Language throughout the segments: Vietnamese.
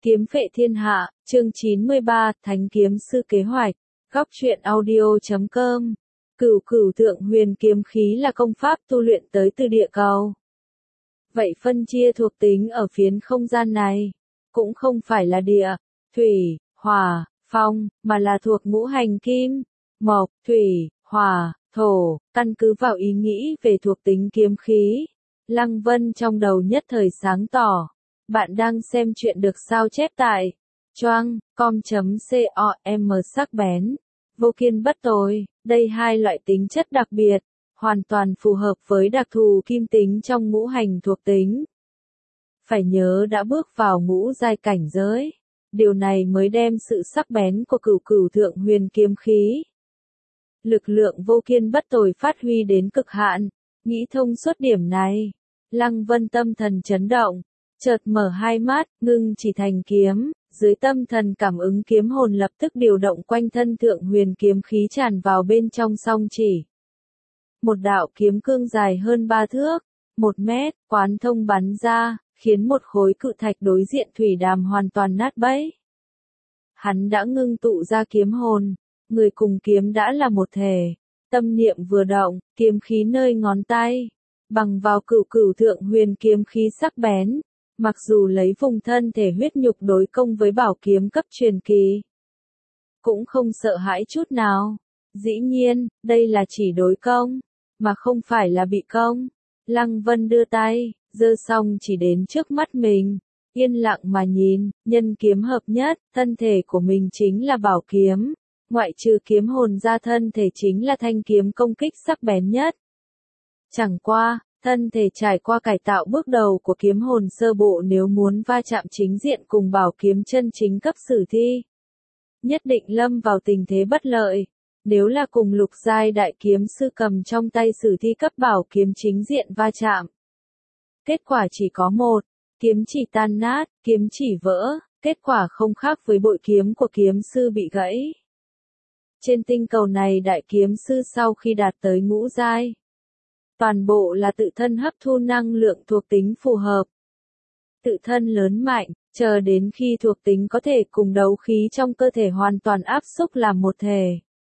Kiếm phệ thiên hạ, chương 93, Thánh kiếm sư kế hoạch, góc truyện audio.com. Cửu cửu thượng huyền kiếm khí là công pháp tu luyện tới từ địa cầu. Vậy phân chia thuộc tính ở phiến không gian này, cũng không phải là địa, thủy, hỏa, phong, mà là thuộc ngũ hành kim, mộc, thủy, hỏa, thổ, căn cứ vào ý nghĩ về thuộc tính kiếm khí. Lăng Vân trong đầu nhất thời sáng tỏ. Bạn đang xem chuyện được sao chép tại choang.com sắc bén, vô kiên bất tồi. Đây hai loại tính chất đặc biệt, hoàn toàn phù hợp với đặc thù kim tính trong ngũ hành thuộc tính. Phải nhớ đã bước vào ngũ giai cảnh giới, điều này mới đem sự sắc bén của cửu cửu thượng huyền kiếm khí, lực lượng vô kiên bất tồi phát huy đến cực hạn. Nghĩ thông suốt điểm này, Lăng Vân tâm thần chấn động. Chợt mở hai mắt, ngưng chỉ thành kiếm, dưới tâm thần cảm ứng kiếm hồn lập tức điều động quanh thân thượng huyền kiếm khí tràn vào bên trong song chỉ. Một đạo kiếm cương dài hơn 3 thước, 1 mét, quán thông bắn ra, khiến một khối cự thạch đối diện thủy đàm hoàn toàn nát bấy. Hắn đã ngưng tụ ra kiếm hồn, người cùng kiếm đã là một thể, tâm niệm vừa động, kiếm khí nơi ngón tay, bằng vào cửu cửu thượng huyền kiếm khí sắc bén. Mặc dù lấy vùng thân thể huyết nhục đối công với bảo kiếm cấp truyền kỳ, cũng không sợ hãi chút nào. Dĩ nhiên, đây là chỉ đối công, mà không phải là bị công. Lăng Vân đưa tay, giơ xong chỉ đến trước mắt mình, yên lặng mà nhìn, nhân kiếm hợp nhất, thân thể của mình chính là bảo kiếm, ngoại trừ kiếm hồn ra thân thể chính là thanh kiếm công kích sắc bén nhất. Chẳng qua, thân thể trải qua cải tạo bước đầu của kiếm hồn sơ bộ nếu muốn va chạm chính diện cùng bảo kiếm chân chính cấp sử thi, nhất định lâm vào tình thế bất lợi. Nếu là cùng lục giai đại kiếm sư cầm trong tay sử thi cấp bảo kiếm chính diện va chạm, kết quả chỉ có một, kiếm chỉ tan nát, kiếm chỉ vỡ, kết quả không khác với bội kiếm của kiếm sư bị gãy. Trên tinh cầu này đại kiếm sư sau khi đạt tới ngũ giai, toàn bộ là tự thân hấp thu năng lượng thuộc tính phù hợp. Tự thân lớn mạnh, chờ đến khi thuộc tính có thể cùng đấu khí trong cơ thể hoàn toàn áp xúc làm một thể,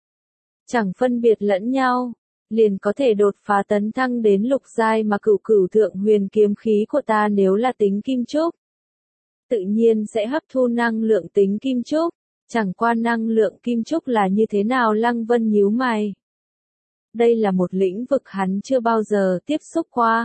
chẳng phân biệt lẫn nhau, liền có thể đột phá tấn thăng đến lục giai mà cửu cửu thượng huyền kiếm khí của ta nếu là tính kim trúc, tự nhiên sẽ hấp thu năng lượng tính kim trúc. Chẳng qua năng lượng kim trúc là như thế nào? Lăng Vân nhíu mày. Đây là một lĩnh vực hắn chưa bao giờ tiếp xúc qua.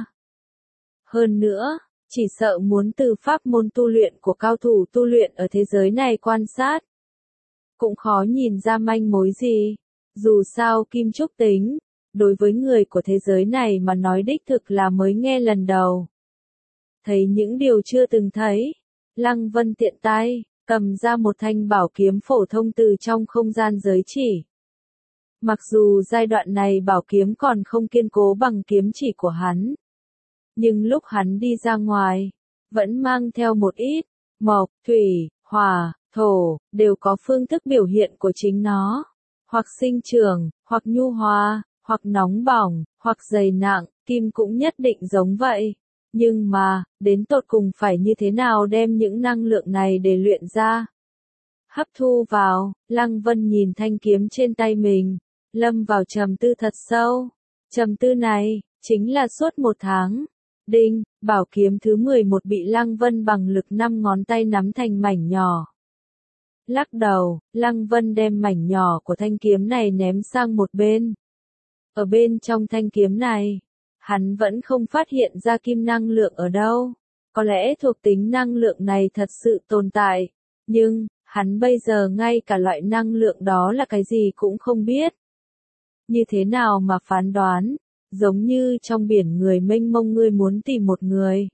Hơn nữa, chỉ sợ muốn từ pháp môn tu luyện của cao thủ tu luyện ở thế giới này quan sát, cũng khó nhìn ra manh mối gì. Dù sao kim trúc tính, đối với người của thế giới này mà nói đích thực là mới nghe lần đầu. Thấy những điều chưa từng thấy, Lăng Vân tiện tay, cầm ra một thanh bảo kiếm phổ thông từ trong không gian giới chỉ. Mặc dù giai đoạn này bảo kiếm còn không kiên cố bằng kiếm chỉ của hắn, nhưng lúc hắn đi ra ngoài, vẫn mang theo một ít, mộc, thủy, hỏa, thổ, đều có phương thức biểu hiện của chính nó, hoặc sinh trưởng, hoặc nhu hòa, hoặc nóng bỏng, hoặc dày nặng, kim cũng nhất định giống vậy. Nhưng mà, đến tột cùng phải như thế nào đem những năng lượng này để luyện ra? Hấp thu vào, Lăng Vân nhìn thanh kiếm trên tay mình, lâm vào trầm tư thật sâu. Trầm tư này, chính là suốt 1 tháng. Đinh, bảo kiếm thứ 11 bị Lăng Vân bằng lực 5 ngón tay nắm thành mảnh nhỏ. Lắc đầu, Lăng Vân đem mảnh nhỏ của thanh kiếm này ném sang một bên. Ở bên trong thanh kiếm này, hắn vẫn không phát hiện ra kim năng lượng ở đâu. Có lẽ thuộc tính năng lượng này thật sự tồn tại, nhưng, hắn bây giờ ngay cả loại năng lượng đó là cái gì cũng không biết. Như thế nào mà phán đoán, giống như trong biển người mênh mông ngươi muốn tìm một người.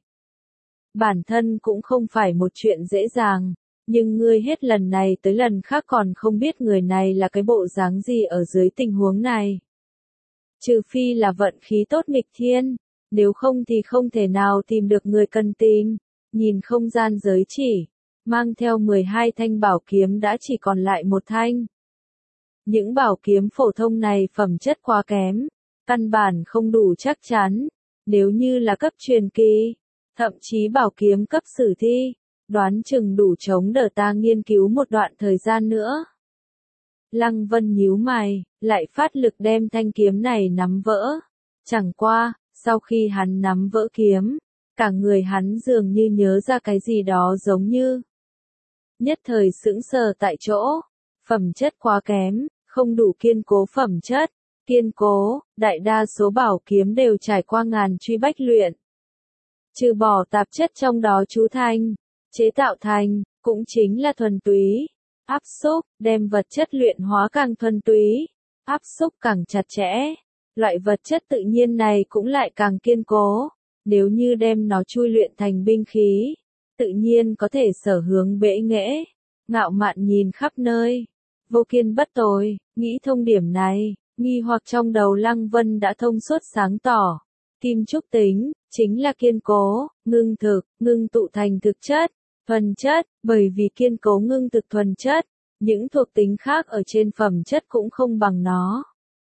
Bản thân cũng không phải một chuyện dễ dàng, nhưng ngươi hết lần này tới lần khác còn không biết người này là cái bộ dáng gì ở dưới tình huống này. Trừ phi là vận khí tốt nghịch thiên, nếu không thì không thể nào tìm được người cần tìm. Nhìn không gian giới chỉ, mang theo 12 thanh bảo kiếm đã chỉ còn lại 1 thanh. Những bảo kiếm phổ thông này phẩm chất quá kém, căn bản không đủ chắc chắn. Nếu như là cấp truyền kỳ, thậm chí bảo kiếm cấp sử thi, đoán chừng đủ chống đỡ ta nghiên cứu một đoạn thời gian nữa. Lăng Vân nhíu mày, lại phát lực đem thanh kiếm này nắm vỡ. Chẳng qua, sau khi hắn nắm vỡ kiếm, cả người hắn dường như nhớ ra cái gì đó giống như. Nhất thời sững sờ tại chỗ, phẩm chất quá kém, không đủ kiên cố phẩm chất. Kiên cố, đại đa số bảo kiếm đều trải qua ngàn truy bách luyện. Trừ bỏ tạp chất trong đó chú thành, chế tạo thành, cũng chính là thuần túy. Áp xúc, đem vật chất luyện hóa càng thuần túy, áp xúc càng chặt chẽ. Loại vật chất tự nhiên này cũng lại càng kiên cố. Nếu như đem nó chui luyện thành binh khí, tự nhiên có thể sở hướng bệ nghệ, ngạo mạn nhìn khắp nơi. Vô kiên bất tồi, nghĩ thông điểm này, nghi hoặc trong đầu Lăng Vân đã thông suốt sáng tỏ. Kim trúc tính, chính là kiên cố, ngưng thực, ngưng tụ thành thực chất, thuần chất, bởi vì kiên cố ngưng thực thuần chất, những thuộc tính khác ở trên phẩm chất cũng không bằng nó.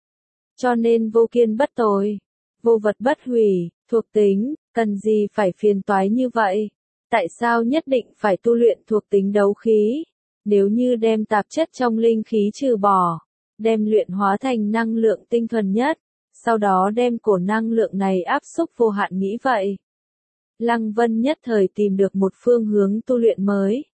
Cho nên vô kiên bất tồi, vô vật bất hủy, thuộc tính, cần gì phải phiền toái như vậy? Tại sao nhất định phải tu luyện thuộc tính đấu khí? Nếu như đem tạp chất trong linh khí trừ bỏ, đem luyện hóa thành năng lượng tinh thuần nhất, sau đó đem cổ năng lượng này áp xúc vô hạn nghĩ vậy. Lăng Vân nhất thời tìm được một phương hướng tu luyện mới.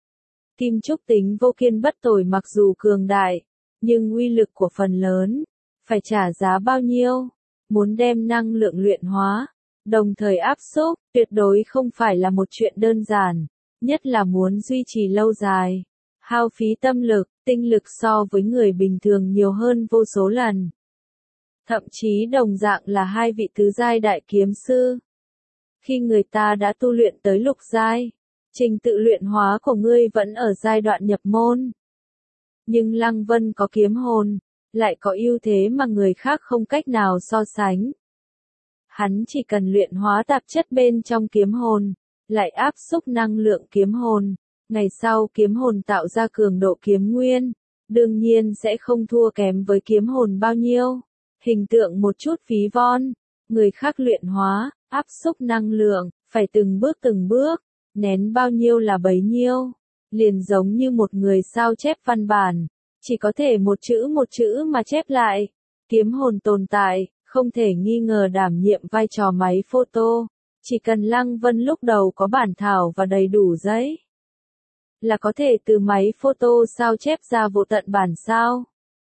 Kim trúc tính vô kiên bất tồi mặc dù cường đại, nhưng uy lực của phần lớn, phải trả giá bao nhiêu? Muốn đem năng lượng luyện hóa, đồng thời áp xúc, tuyệt đối không phải là một chuyện đơn giản, nhất là muốn duy trì lâu dài. Hao phí tâm lực, tinh lực so với người bình thường nhiều hơn vô số lần. Thậm chí đồng dạng là hai vị tứ giai đại kiếm sư. Khi người ta đã tu luyện tới lục giai, trình tự luyện hóa của ngươi vẫn ở giai đoạn nhập môn. Nhưng Lăng Vân có kiếm hồn, lại có ưu thế mà người khác không cách nào so sánh. Hắn chỉ cần luyện hóa tạp chất bên trong kiếm hồn, lại áp xúc năng lượng kiếm hồn. Ngày sau kiếm hồn tạo ra cường độ kiếm nguyên, đương nhiên sẽ không thua kém với kiếm hồn bao nhiêu. Hình tượng một chút phí von, người khác luyện hóa, áp xúc năng lượng, phải từng bước, nén bao nhiêu là bấy nhiêu. Liền giống như một người sao chép văn bản, chỉ có thể một chữ mà chép lại. Kiếm hồn tồn tại, không thể nghi ngờ đảm nhiệm vai trò máy photo. Chỉ cần Lăng Vân lúc đầu có bản thảo và đầy đủ giấy, là có thể từ máy photo sao chép ra vô tận bản sao.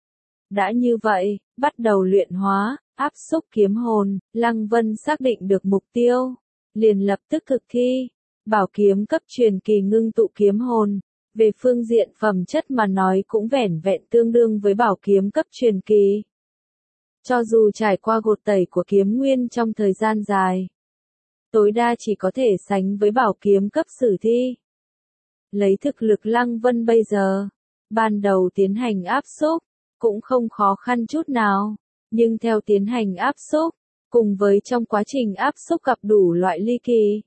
Đã như vậy, bắt đầu luyện hóa, áp xúc kiếm hồn, Lăng Vân xác định được mục tiêu, liền lập tức thực thi. Bảo kiếm cấp truyền kỳ ngưng tụ kiếm hồn, về phương diện phẩm chất mà nói cũng vẻn vẹn tương đương với bảo kiếm cấp truyền kỳ. Cho dù trải qua gột tẩy của kiếm nguyên trong thời gian dài, tối đa chỉ có thể sánh với bảo kiếm cấp sử thi. Lấy thực lực Lăng Vân bây giờ, ban đầu tiến hành áp xúc, cũng không khó khăn chút nào, nhưng theo tiến hành áp xúc, cùng với trong quá trình áp xúc gặp đủ loại ly kỳ.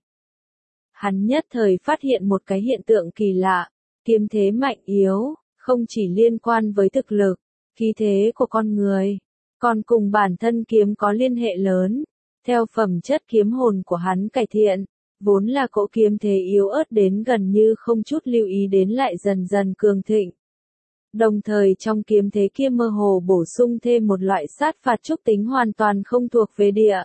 Hắn nhất thời phát hiện một cái hiện tượng kỳ lạ, kiếm thế mạnh yếu, không chỉ liên quan với thực lực, khí thế của con người, còn cùng bản thân kiếm có liên hệ lớn. Theo phẩm chất kiếm hồn của hắn cải thiện, vốn là cỗ kiếm thế yếu ớt đến gần như không chút lưu ý đến lại dần dần cường thịnh. Đồng thời trong kiếm thế kia mơ hồ bổ sung thêm một loại sát phạt trúc tính hoàn toàn không thuộc về địa,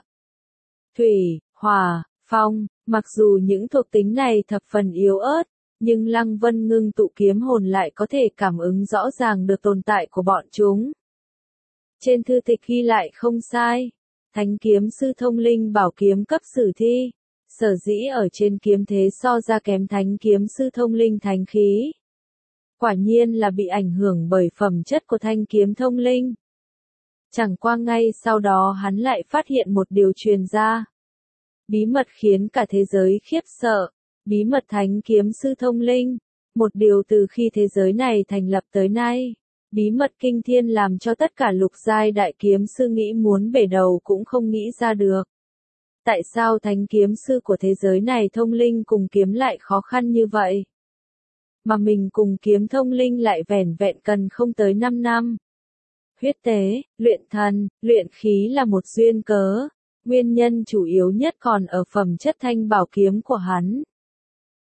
thủy, hỏa, phong. Mặc dù những thuộc tính này thập phần yếu ớt, nhưng Lăng Vân ngưng tụ kiếm hồn lại có thể cảm ứng rõ ràng được tồn tại của bọn chúng. Trên thư tịch ghi lại không sai, Thánh kiếm sư thông linh bảo kiếm cấp sử thi, sở dĩ ở trên kiếm thế so ra kém Thánh kiếm sư thông linh thánh khí. Quả nhiên là bị ảnh hưởng bởi phẩm chất của thanh kiếm thông linh. Chẳng qua ngay sau đó hắn lại phát hiện một điều truyền ra. Bí mật khiến cả thế giới khiếp sợ, bí mật thánh kiếm sư thông linh, một điều từ khi thế giới này thành lập tới nay, bí mật kinh thiên làm cho tất cả lục giai đại kiếm sư nghĩ muốn bể đầu cũng không nghĩ ra được. Tại sao thánh kiếm sư của thế giới này thông linh cùng kiếm lại khó khăn như vậy? Mà mình cùng kiếm thông linh lại vẻn vẹn cần không tới 5 năm. Huyết tế, luyện thần, luyện khí là một duyên cớ. Nguyên nhân chủ yếu nhất còn ở phẩm chất thanh bảo kiếm của hắn.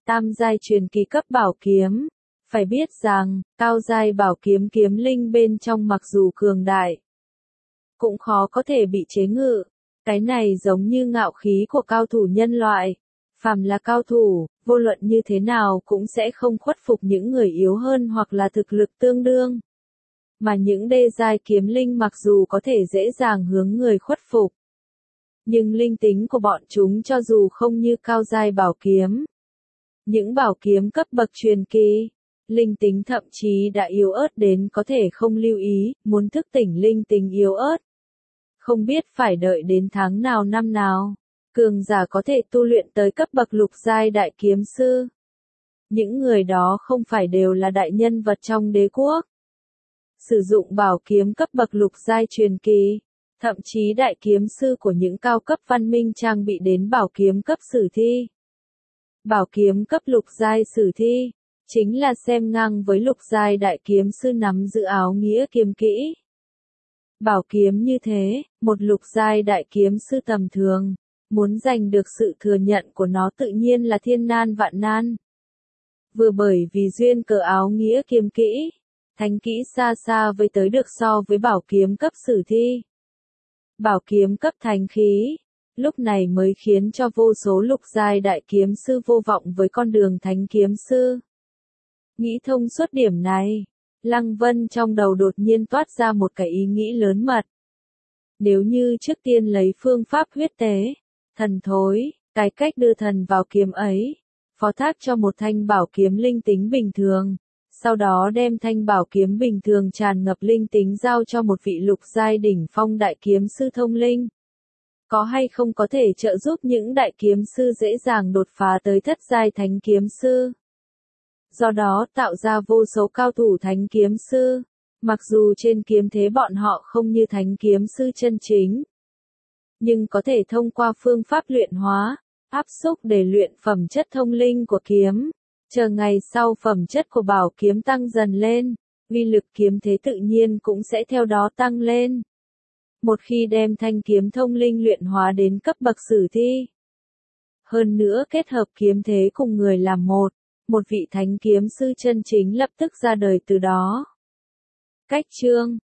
tam giai truyền kỳ cấp bảo kiếm. Phải biết rằng, cao giai bảo kiếm kiếm linh bên trong mặc dù cường đại, cũng khó có thể bị chế ngự. Cái này giống như ngạo khí của cao thủ nhân loại. Phàm là cao thủ, vô luận như thế nào cũng sẽ không khuất phục những người yếu hơn hoặc là thực lực tương đương. Mà những đê giai kiếm linh mặc dù có thể dễ dàng hướng người khuất phục, nhưng linh tính của bọn chúng cho dù không như cao giai bảo kiếm, những bảo kiếm cấp bậc truyền kỳ, linh tính thậm chí đã yếu ớt đến có thể không lưu ý, muốn thức tỉnh linh tính yếu ớt. Không biết phải đợi đến tháng nào năm nào, cường giả có thể tu luyện tới cấp bậc lục giai đại kiếm sư. Những người đó không phải đều là đại nhân vật trong đế quốc. Sử dụng bảo kiếm cấp bậc lục giai truyền kỳ, thậm chí đại kiếm sư của những cao cấp văn minh trang bị đến bảo kiếm cấp sử thi. Bảo kiếm cấp lục giai sử thi, chính là xem ngang với lục giai đại kiếm sư nắm giữ áo nghĩa kiếm kỹ. Bảo kiếm như thế, một lục giai đại kiếm sư tầm thường, muốn giành được sự thừa nhận của nó tự nhiên là thiên nan vạn nan. Vừa bởi vì duyên cớ áo nghĩa kiếm kỹ, thánh kỹ xa xa với tới được so với bảo kiếm cấp sử thi. Bảo kiếm cấp thánh khí, lúc này mới khiến cho vô số lục giai đại kiếm sư vô vọng với con đường thánh kiếm sư. Nghĩ thông suốt điểm này, Lăng Vân trong đầu đột nhiên toát ra một cái ý nghĩ lớn mật. Nếu như trước tiên lấy phương pháp huyết tế, thần thối, cái cách đưa thần vào kiếm ấy, phó thác cho một thanh bảo kiếm linh tính bình thường, sau đó đem thanh bảo kiếm bình thường tràn ngập linh tính giao cho một vị lục giai đỉnh phong đại kiếm sư thông linh. Có hay không có thể trợ giúp những đại kiếm sư dễ dàng đột phá tới thất giai thánh kiếm sư. Do đó tạo ra vô số cao thủ thánh kiếm sư, mặc dù trên kiếm thế bọn họ không như thánh kiếm sư chân chính, nhưng có thể thông qua phương pháp luyện hóa, áp xúc để luyện phẩm chất thông linh của kiếm, chờ ngày sau phẩm chất của bảo kiếm tăng dần lên, uy lực kiếm thế tự nhiên cũng sẽ theo đó tăng lên. Một khi đem thanh kiếm thông linh luyện hóa đến cấp bậc sử thi, hơn nữa kết hợp kiếm thế cùng người làm một vị thánh kiếm sư chân chính lập tức ra đời từ đó. Cách chương